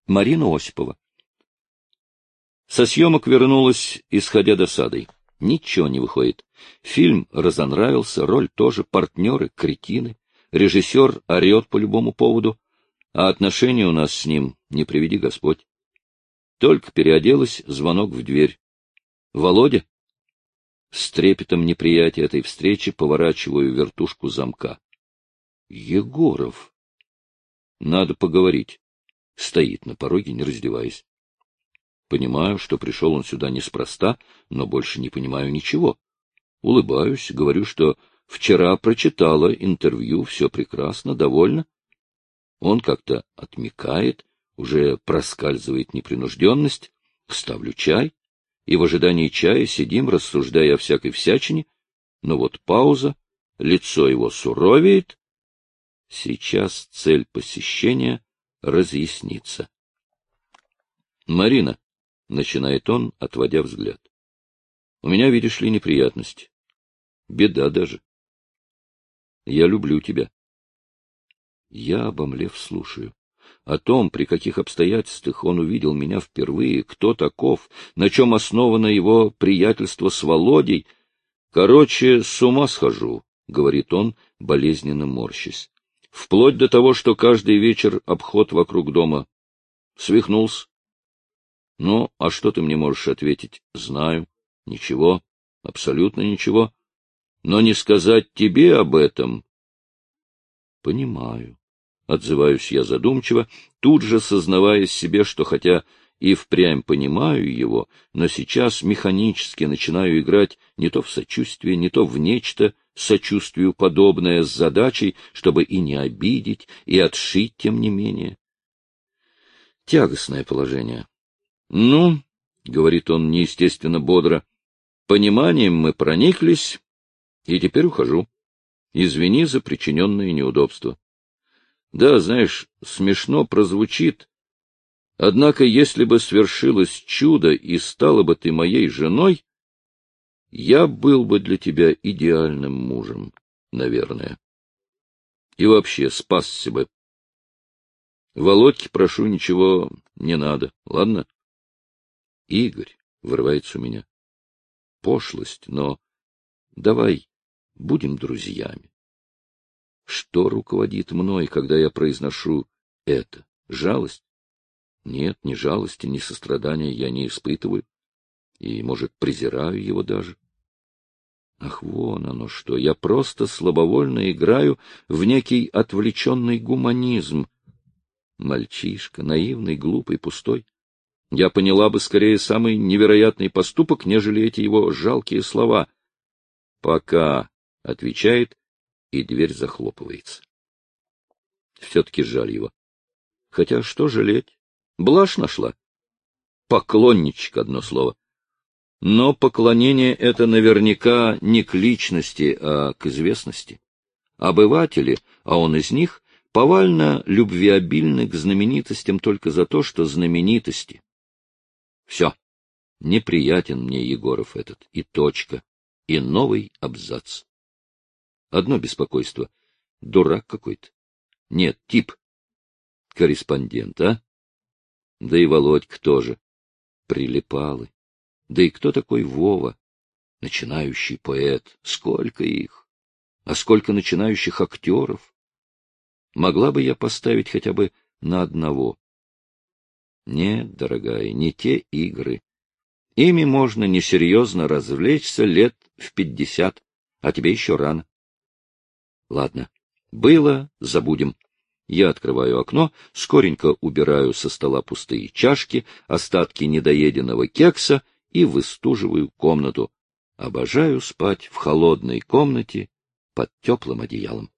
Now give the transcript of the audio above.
Марина Осипова. Со съемок вернулась, исходя досадой. Ничего не выходит. Фильм разонравился, роль тоже, партнеры — кретины, режиссер орет по любому поводу, а отношения у нас с ним не приведи Господь. Только переоделась, звонок в дверь. Володя? С трепетом неприятия этой встречи поворачиваю вертушку замка. Егоров. Надо поговорить. Стоит на пороге, не раздеваясь. Понимаю, что пришел он сюда неспроста, но больше не понимаю ничего. Улыбаюсь, говорю, что вчера прочитала интервью, все прекрасно, довольна. Он как-то отмекает, уже проскальзывает непринужденность. Ставлю чай, и в ожидании чая сидим, рассуждая о всякой всячине. Но вот пауза, лицо его суровеет. Сейчас цель посещения разъяснится. — Марина, — начинает он, отводя взгляд, — у меня, видишь ли, неприятности. Беда даже. Я люблю тебя. Я, обомлев, слушаю. О том, при каких обстоятельствах он увидел меня впервые, кто таков, на чем основано его приятельство с Володей. Короче, с ума схожу, — говорит он, болезненно морщась. Вплоть до того, что каждый вечер обход вокруг дома. Свихнулся. Ну, а что ты мне можешь ответить? Знаю. Ничего. Абсолютно ничего. Но не сказать тебе об этом... Понимаю. Отзываюсь я задумчиво, тут же сознавая себе, что хотя и впрямь понимаю его, но сейчас механически начинаю играть не то в сочувствие, не то в нечто сочувствию подобное, с задачей, чтобы и не обидеть, и отшить, тем не менее. Тягостное положение. Ну, — говорит он неестественно бодро, — пониманием мы прониклись, и теперь ухожу. Извини за причиненные неудобства. Да, знаешь, смешно прозвучит, однако если бы свершилось чудо и стала бы ты моей женой, я был бы для тебя идеальным мужем, наверное. И вообще спасся бы. Володьке, прошу, ничего не надо, ладно? Игорь, вырывается у меня. Пошлость, но давай будем друзьями. Что руководит мной, когда я произношу это? Жалость? Нет, ни жалости, ни сострадания я не испытываю. И, может, презираю его даже. Ах, вон оно что, я просто слабовольно играю в некий отвлеченный гуманизм. Мальчишка, наивный, глупый, пустой. Я поняла бы скорее самый невероятный поступок, нежели эти его жалкие слова. «Пока», — отвечает, и дверь захлопывается. Все-таки жаль его. Хотя что жалеть? Блажь нашла. Поклонничек, одно слово. Но поклонение это наверняка не к личности, а к известности. Обыватели, а он из них, повально любвеобильны к знаменитостям только за то, что знаменитости. Все. Неприятен мне Егоров этот. И точка. И новый абзац. Одно беспокойство. Дурак какой-то. Нет, тип. Корреспондент, а? Да и Володька тоже. Прилипалы. Да и кто такой Вова? Начинающий поэт. Сколько их? А сколько начинающих актеров? Могла бы я поставить хотя бы на одного? Нет, дорогая, не те игры. Ими можно несерьезно развлечься лет в 50, а тебе еще рано. Ладно, было, забудем. Я открываю окно, скоренько убираю со стола пустые чашки, остатки недоеденного кекса и выстуживаю комнату. Обожаю спать в холодной комнате под теплым одеялом.